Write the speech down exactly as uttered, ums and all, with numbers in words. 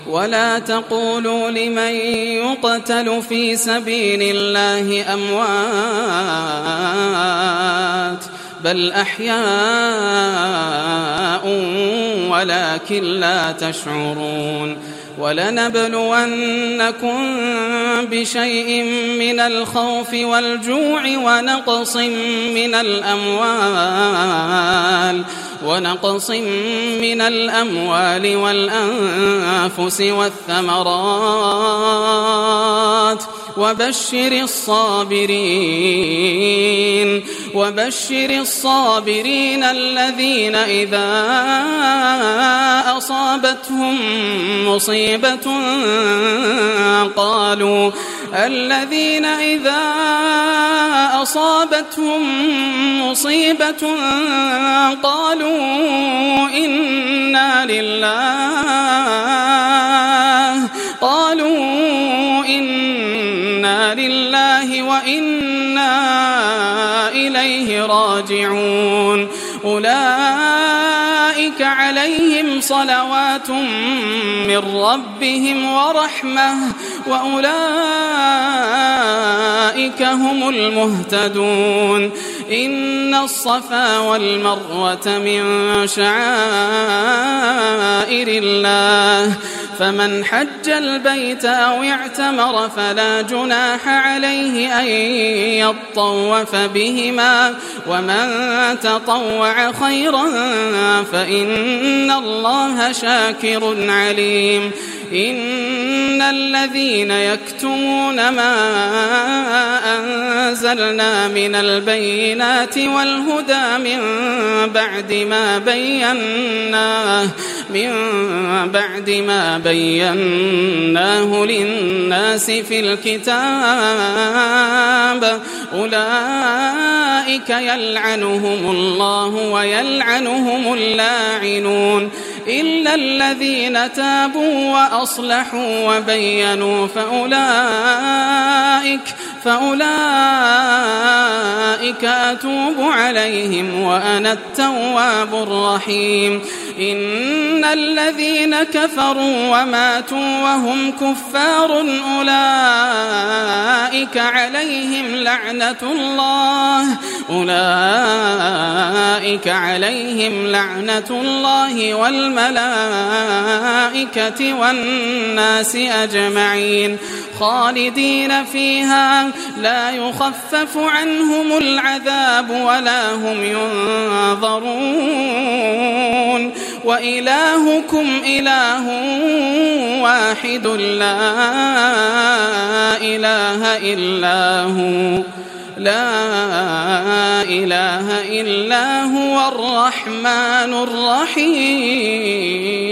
ولا تقولوا لمن يقتل في سبيل الله أموات بل أحياء ولكن لا تشعرون ولنبلونكم بشيء من الخوف والجوع ونقص من الأموال ونقص من الأموال والأنفس والثمرات وبشر الصابرين وبشر الصابرين الذين إذا أصابتهم مصيبة قالوا الذين إذا أصابتهم مصيبة قالوا إنا لله قالوا إنا لله وإنا إليه راجعون أولئك عليهم صلوات من ربهم ورحمة وأولئك هم المهتدون إن الصفا والمروة من شعائر الله فمن حج البيت أو اعتمر فلا جناح عليه أن يطوف بهما ومن تطوع خيرا فإن الله شاكر عليم إن الذين يكتمون ما أنزلنا من البينات والهدى من بعد ما بيناه من بعد ما بيناه للناس في الكتاب أولئك يلعنهم الله ويلعنهم اللاعنون إلا الذين تابوا وأصلحوا وبينوا فأولئك فأولئك أتوب عليهم وأنا التواب الرحيم إن الذين كفروا وماتوا وهم كفار أولئك عليهم لعنة الله أولئك عليهم لعنة الله والملائكة والناس أجمعين خالدين فيها لا يخفف عنهم العذاب ولا هم ينظرون وإلهكم إله واحد لا إله إلا هو لا إله إلا هو الرحمن الرحيم.